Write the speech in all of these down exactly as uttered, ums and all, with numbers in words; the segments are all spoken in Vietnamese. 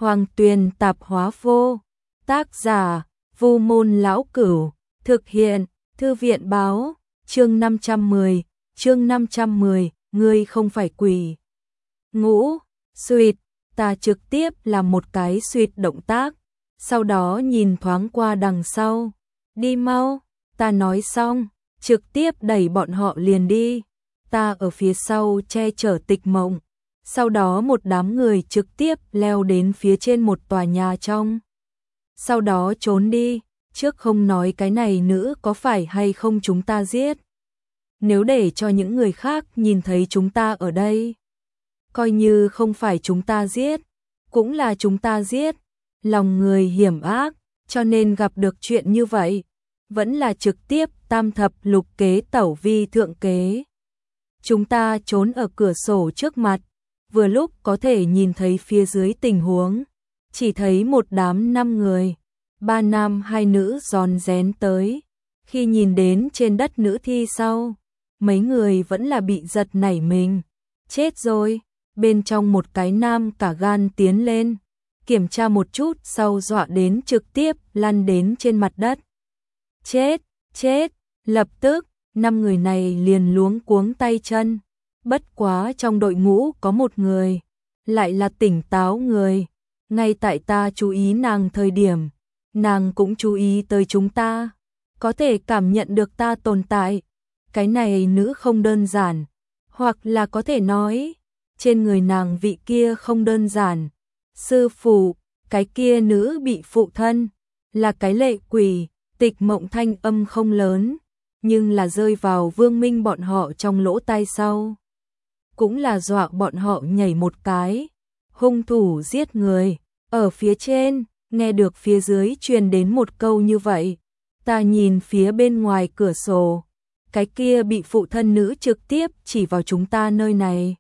Hoàng Tuyền Tạp Hóa Vô. Tác giả: Vu Môn Lão Cửu. Thực hiện: Thư viện báo. Chương năm trăm mười. Chương năm trăm mười. Ngươi không phải quỷ. Ngũ. Xuyệt. Ta trực tiếp làm một cái xuyệt động tác, sau đó nhìn thoáng qua đằng sau. Đi mau. Ta nói xong, trực tiếp đẩy bọn họ liền đi. Ta ở phía sau che chở Tịch Mộng. Sau đó một đám người trực tiếp leo đến phía trên một tòa nhà trong. Sau đó trốn đi, trước không nói cái này nữ có phải hay không chúng ta giết. Nếu để cho những người khác nhìn thấy chúng ta ở đây, coi như không phải chúng ta giết, cũng là chúng ta giết. Lòng người hiểm ác, cho nên gặp được chuyện như vậy, vẫn là trực tiếp tam thập lục kế tẩu vi thượng kế. Chúng ta trốn ở cửa sổ trước mặt, vừa lúc có thể nhìn thấy phía dưới tình huống. Chỉ thấy một đám năm người, ba nam hai nữ rón rén tới. Khi nhìn đến trên đất nữ thi sau, mấy người vẫn là bị giật nảy mình. Chết rồi, bên trong một cái nam cả gan tiến lên, kiểm tra một chút sau dọa đến trực tiếp lăn đến trên mặt đất. Chết, chết, lập tức, năm người này liền luống cuống tay chân. Bất quá trong đội ngũ có một người, lại là tỉnh táo người. Ngay tại ta chú ý nàng thời điểm, nàng cũng chú ý tới chúng ta, có thể cảm nhận được ta tồn tại. Cái này nữ không đơn giản, hoặc là có thể nói, trên người nàng vị kia không đơn giản. Sư phụ, cái kia nữ bị phụ thân, là cái lệ quỷ. Tịch Mộng thanh âm không lớn, nhưng là rơi vào Vương Minh bọn họ trong lỗ tai sau. Cũng là dọa bọn họ nhảy một cái. Hung thủ giết người, ở phía trên, nghe được phía dưới truyền đến một câu như vậy. Ta nhìn phía bên ngoài cửa sổ, cái kia bị phụ thân nữ trực tiếp chỉ vào chúng ta nơi này.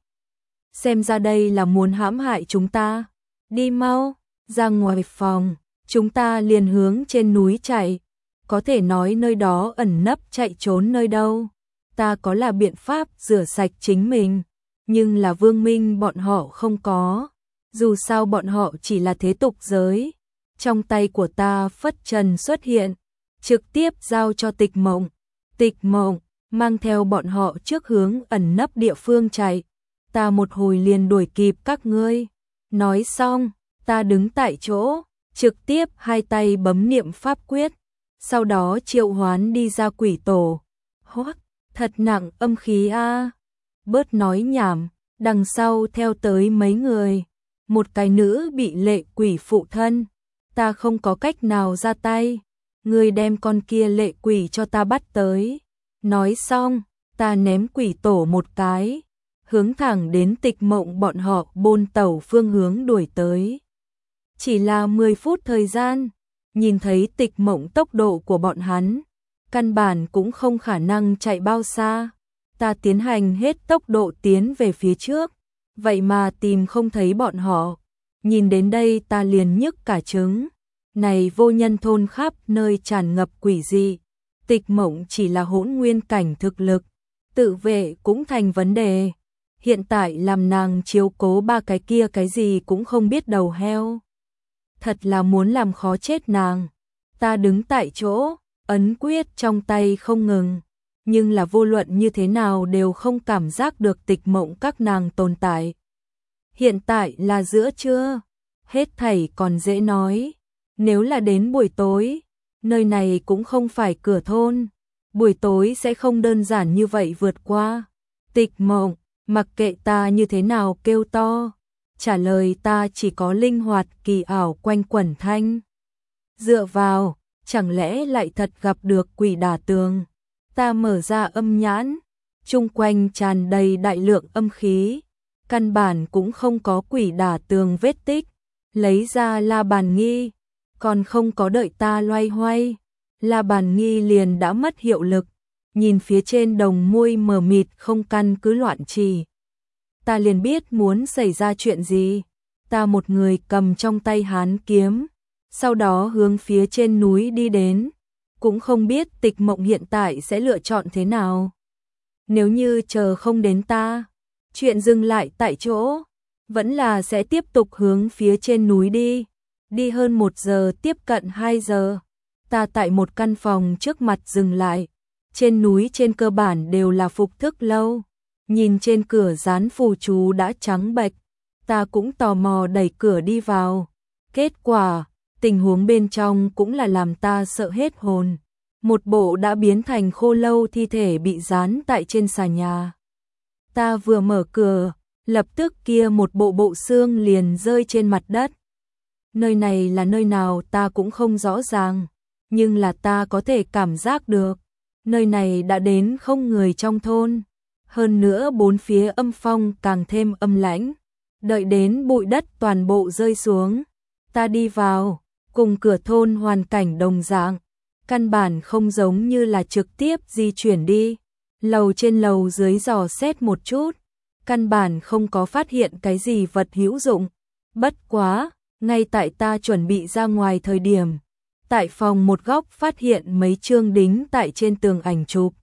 Xem ra đây là muốn hãm hại chúng ta. Đi mau, ra ngoài phòng, chúng ta liền hướng trên núi chạy. Có thể nói nơi đó ẩn nấp chạy trốn nơi đâu. Ta có là biện pháp rửa sạch chính mình, nhưng là Vương Minh bọn họ không có. Dù sao bọn họ chỉ là thế tục giới. Trong tay của ta phất trần xuất hiện, trực tiếp giao cho Tịch Mộng. Tịch Mộng mang theo bọn họ trước hướng ẩn nấp địa phương chạy. Ta một hồi liền đuổi kịp các ngươi. Nói xong, ta đứng tại chỗ, trực tiếp hai tay bấm niệm pháp quyết. Sau đó triệu hoán đi ra quỷ tổ. Hoắc, thật nặng âm khí a. Bớt nói nhảm, đằng sau theo tới mấy người. Một cái nữ bị lệ quỷ phụ thân. Ta không có cách nào ra tay. Ngươi đem con kia lệ quỷ cho ta bắt tới. Nói xong, ta ném quỷ tổ một cái, hướng thẳng đến Tịch Mộng bọn họ bôn tẩu phương hướng đuổi tới. Chỉ là mười phút thời gian, nhìn thấy Tịch Mộng tốc độ của bọn hắn, căn bản cũng không khả năng chạy bao xa. Ta tiến hành hết tốc độ tiến về phía trước, vậy mà tìm không thấy bọn họ. Nhìn đến đây ta liền nhức cả trứng. Này vô nhân thôn khắp nơi tràn ngập quỷ dị. Tịch Mộng chỉ là hỗn nguyên cảnh thực lực, tự vệ cũng thành vấn đề. Hiện tại làm nàng chiếu cố ba cái kia cái gì cũng không biết đầu heo. Thật là muốn làm khó chết nàng. Ta đứng tại chỗ, ấn quyết trong tay không ngừng, nhưng là vô luận như thế nào đều không cảm giác được Tịch Mộng các nàng tồn tại. Hiện tại là giữa trưa, hết thảy còn dễ nói. Nếu là đến buổi tối, nơi này cũng không phải cửa thôn, buổi tối sẽ không đơn giản như vậy vượt qua. Tịch Mộng, mặc kệ ta như thế nào kêu to, trả lời ta chỉ có linh hoạt kỳ ảo quanh quẩn thanh. Dựa vào, chẳng lẽ lại thật gặp được quỷ đả tường. Ta mở ra âm nhãn, chung quanh tràn đầy đại lượng âm khí, căn bản cũng không có quỷ đả tường vết tích. Lấy ra La Bàn Nghi, còn không có đợi ta loay hoay, La Bàn Nghi liền đã mất hiệu lực. Nhìn phía trên đồng môi mờ mịt không căn cứ loạn trì, ta liền biết muốn xảy ra chuyện gì. Ta một người cầm trong tay hán kiếm, sau đó hướng phía trên núi đi đến, cũng không biết Tịch Mộng hiện tại sẽ lựa chọn thế nào. Nếu như chờ không đến ta, chuyện dừng lại tại chỗ, Vẫn là sẽ tiếp tục hướng phía trên núi đi. Đi hơn một giờ tiếp cận hai giờ. Ta tại một căn phòng trước mặt dừng lại. Trên núi trên cơ bản đều là phục thức lâu. Nhìn trên cửa dán phù chú đã trắng bệch. Ta cũng tò mò đẩy cửa đi vào. Kết quả, tình huống bên trong cũng là làm ta sợ hết hồn. Một bộ đã biến thành khô lâu thi thể bị dán tại trên xà nhà. Ta vừa mở cửa, lập tức kia một bộ bộ xương liền rơi trên mặt đất. Nơi này là nơi nào ta cũng không rõ ràng, nhưng là ta có thể cảm giác được. Nơi này đã đến không người trong thôn. Hơn nữa bốn phía âm phong càng thêm âm lãnh. Đợi đến bụi đất toàn bộ rơi xuống. Ta đi vào, cùng cửa thôn hoàn cảnh đồng dạng. Căn bản không giống như là trực tiếp di chuyển đi. Lầu trên lầu dưới dò xét một chút. Căn bản không có phát hiện cái gì vật hữu dụng. Bất quá, ngay tại ta chuẩn bị ra ngoài thời điểm. Tại phòng một góc phát hiện mấy chương đính tại trên tường ảnh chụp.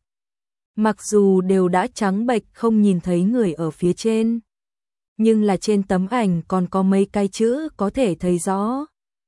Mặc dù đều đã trắng bệch không nhìn thấy người ở phía trên. Nhưng là trên tấm ảnh còn có mấy cái chữ có thể thấy rõ.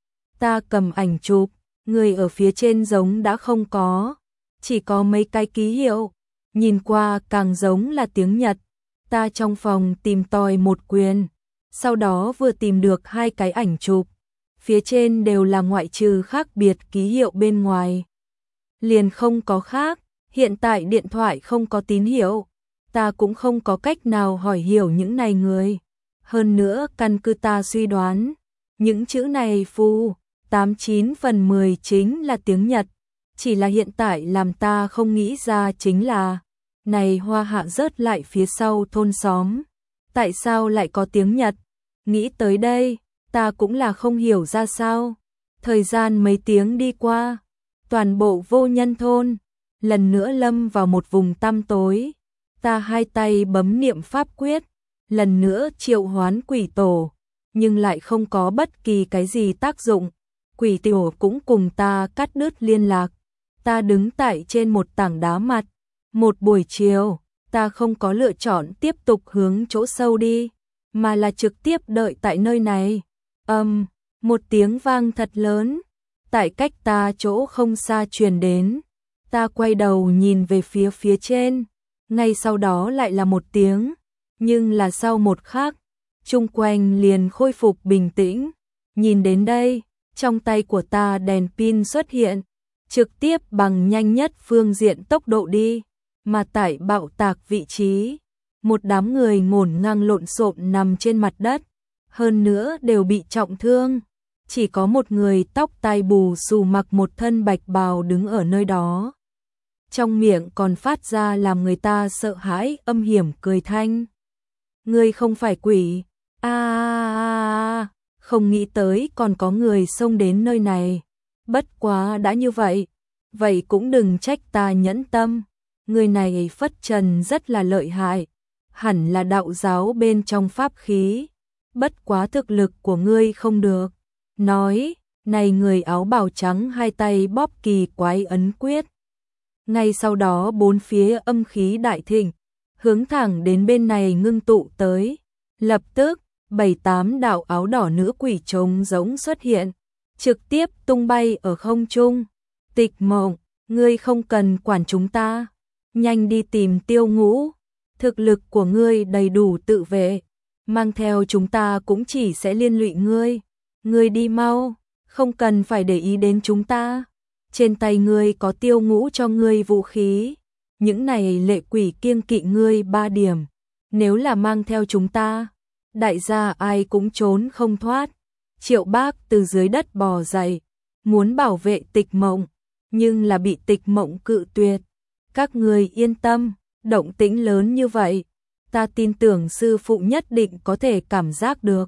Ta cầm ảnh chụp, người ở phía trên giống đã không có. Chỉ có mấy cái ký hiệu. Nhìn qua càng giống là tiếng Nhật. Ta trong phòng tìm tòi một quyền. Sau đó vừa tìm được hai cái ảnh chụp. Phía trên đều là ngoại trừ khác biệt ký hiệu bên ngoài. Liền không có khác. Hiện tại điện thoại không có tín hiệu. Ta cũng không có cách nào hỏi hiểu những này người. Hơn nữa căn cứ ta suy đoán. Những chữ này phù, tám chín phần mười chính là tiếng Nhật. Chỉ là hiện tại làm ta không nghĩ ra chính là. Này hoa hạ rớt lại phía sau thôn xóm. Tại sao lại có tiếng Nhật? Nghĩ tới đây, ta cũng là không hiểu ra sao. Thời gian mấy tiếng đi qua. Toàn bộ vô nhân thôn. Lần nữa lâm vào một vùng tăm tối. Ta hai tay bấm niệm pháp quyết. Lần nữa triệu hoán quỷ tổ. Nhưng lại không có bất kỳ cái gì tác dụng. Quỷ tổ cũng cùng ta cắt đứt liên lạc. Ta đứng tại trên một tảng đá mặt. Một buổi chiều, ta không có lựa chọn tiếp tục hướng chỗ sâu đi. Mà là trực tiếp đợi tại nơi này. Âm, um, một tiếng vang thật lớn. Tại cách ta chỗ không xa truyền đến. Ta quay đầu nhìn về phía phía trên. Ngay sau đó lại là một tiếng. Nhưng là sau một khắc, chung quanh liền khôi phục bình tĩnh. Nhìn đến đây, trong tay của ta đèn pin xuất hiện. Trực tiếp bằng nhanh nhất phương diện tốc độ đi. Mà tại bạo tạc vị trí. Một đám người ngổn ngang lộn xộn nằm trên mặt đất. Hơn nữa đều bị trọng thương. Chỉ có một người tóc tai bù xù mặc một thân bạch bào đứng ở nơi đó. Trong miệng còn phát ra làm người ta sợ hãi âm hiểm cười thanh. Ngươi không phải quỷ. À, à, à, à, không nghĩ tới còn có người xông đến nơi này. Bất quá đã như vậy. Vậy cũng đừng trách ta nhẫn tâm. Người này phất trần rất là lợi hại. Hẳn là đạo giáo bên trong pháp khí. Bất quá thực lực của ngươi không được. Nói, này người áo bào trắng hai tay bóp kỳ quái ấn quyết. Ngay sau đó bốn phía âm khí đại thịnh, hướng thẳng đến bên này ngưng tụ tới. Lập tức, bảy tám đạo áo đỏ nữ quỷ trống giống xuất hiện, trực tiếp tung bay ở không trung. Tịch Mộng, ngươi không cần quản chúng ta, nhanh đi tìm Tiêu Ngũ. Thực lực của ngươi đầy đủ tự vệ, mang theo chúng ta cũng chỉ sẽ liên lụy ngươi. Ngươi đi mau, không cần phải để ý đến chúng ta. Trên tay ngươi có Tiêu Ngũ cho ngươi vũ khí. Những này lệ quỷ kiêng kỵ ngươi ba điểm. Nếu là mang theo chúng ta, đại gia ai cũng trốn không thoát. Triệu Bác từ dưới đất bò dậy, muốn bảo vệ Tịch Mộng, nhưng là bị Tịch Mộng cự tuyệt. Các ngươi yên tâm, động tĩnh lớn như vậy, ta tin tưởng sư phụ nhất định có thể cảm giác được.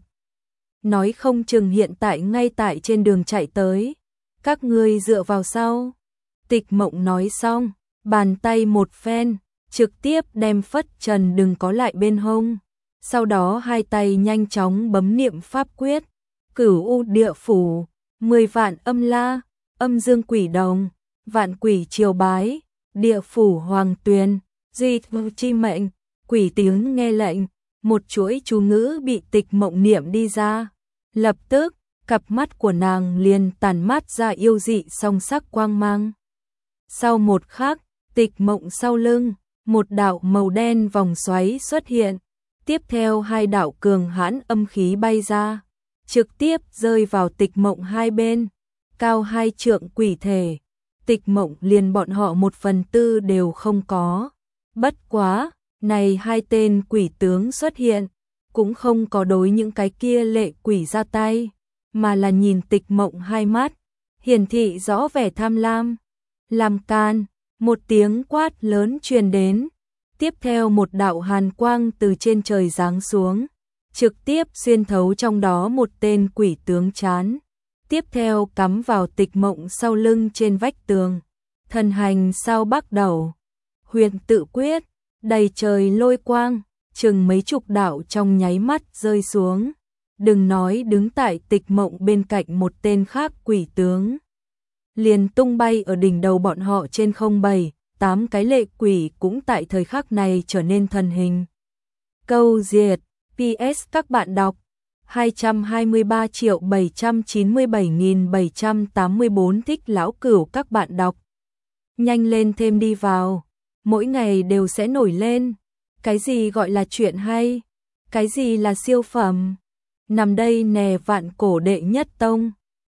Nói không chừng hiện tại ngay tại trên đường chạy tới. Các ngươi dựa vào sau. Tịch Mộng nói xong, bàn tay một phen, trực tiếp đem phất trần đừng có lại bên hông. Sau đó hai tay nhanh chóng bấm niệm pháp quyết. Cửu U địa phủ, mười vạn âm la, âm dương quỷ đồng, vạn quỷ triều bái, địa phủ hoàng tuyền, duy chi mệnh, quỷ tiếng nghe lệnh, một chuỗi chú ngữ bị Tịch Mộng niệm đi ra. Lập tức, cặp mắt của nàng liền tản mát ra yêu dị song sắc quang mang. Sau một khắc, Tịch Mộng sau lưng, một đạo màu đen vòng xoáy xuất hiện, tiếp theo hai đạo cường hãn âm khí bay ra, trực tiếp rơi vào Tịch Mộng hai bên, cao hai trượng quỷ thể. Tịch Mộng liền bọn họ một phần tư đều không có. Bất quá, này hai tên quỷ tướng xuất hiện, cũng không có đối những cái kia lệ quỷ ra tay, mà là nhìn Tịch Mộng hai mắt, hiển thị rõ vẻ tham lam. Làm can, một tiếng quát lớn truyền đến, tiếp theo một đạo hàn quang từ trên trời giáng xuống, trực tiếp xuyên thấu trong đó một tên quỷ tướng trán, tiếp theo cắm vào Tịch Mộng sau lưng trên vách tường. Thần hành sao bắt đầu, huyền tự quyết, đầy trời lôi quang, chừng mấy chục đạo trong nháy mắt rơi xuống. Đừng nói đứng tại Tịch Mộng bên cạnh một tên khác quỷ tướng, liền tung bay ở đỉnh đầu bọn họ trên không bảy, tám cái lệ quỷ cũng tại thời khắc này trở nên thần hình. Câu diệt, pê ét các bạn đọc hai trăm hai mươi ba triệu bảy trăm chín mươi bảy nghìn bảy trăm tám mươi bốn thích lão cửu các bạn đọc. Nhanh lên thêm đi vào, mỗi ngày đều sẽ nổi lên. Cái gì gọi là chuyện hay? Cái gì là siêu phẩm? Nằm đây nè vạn cổ đệ nhất tông.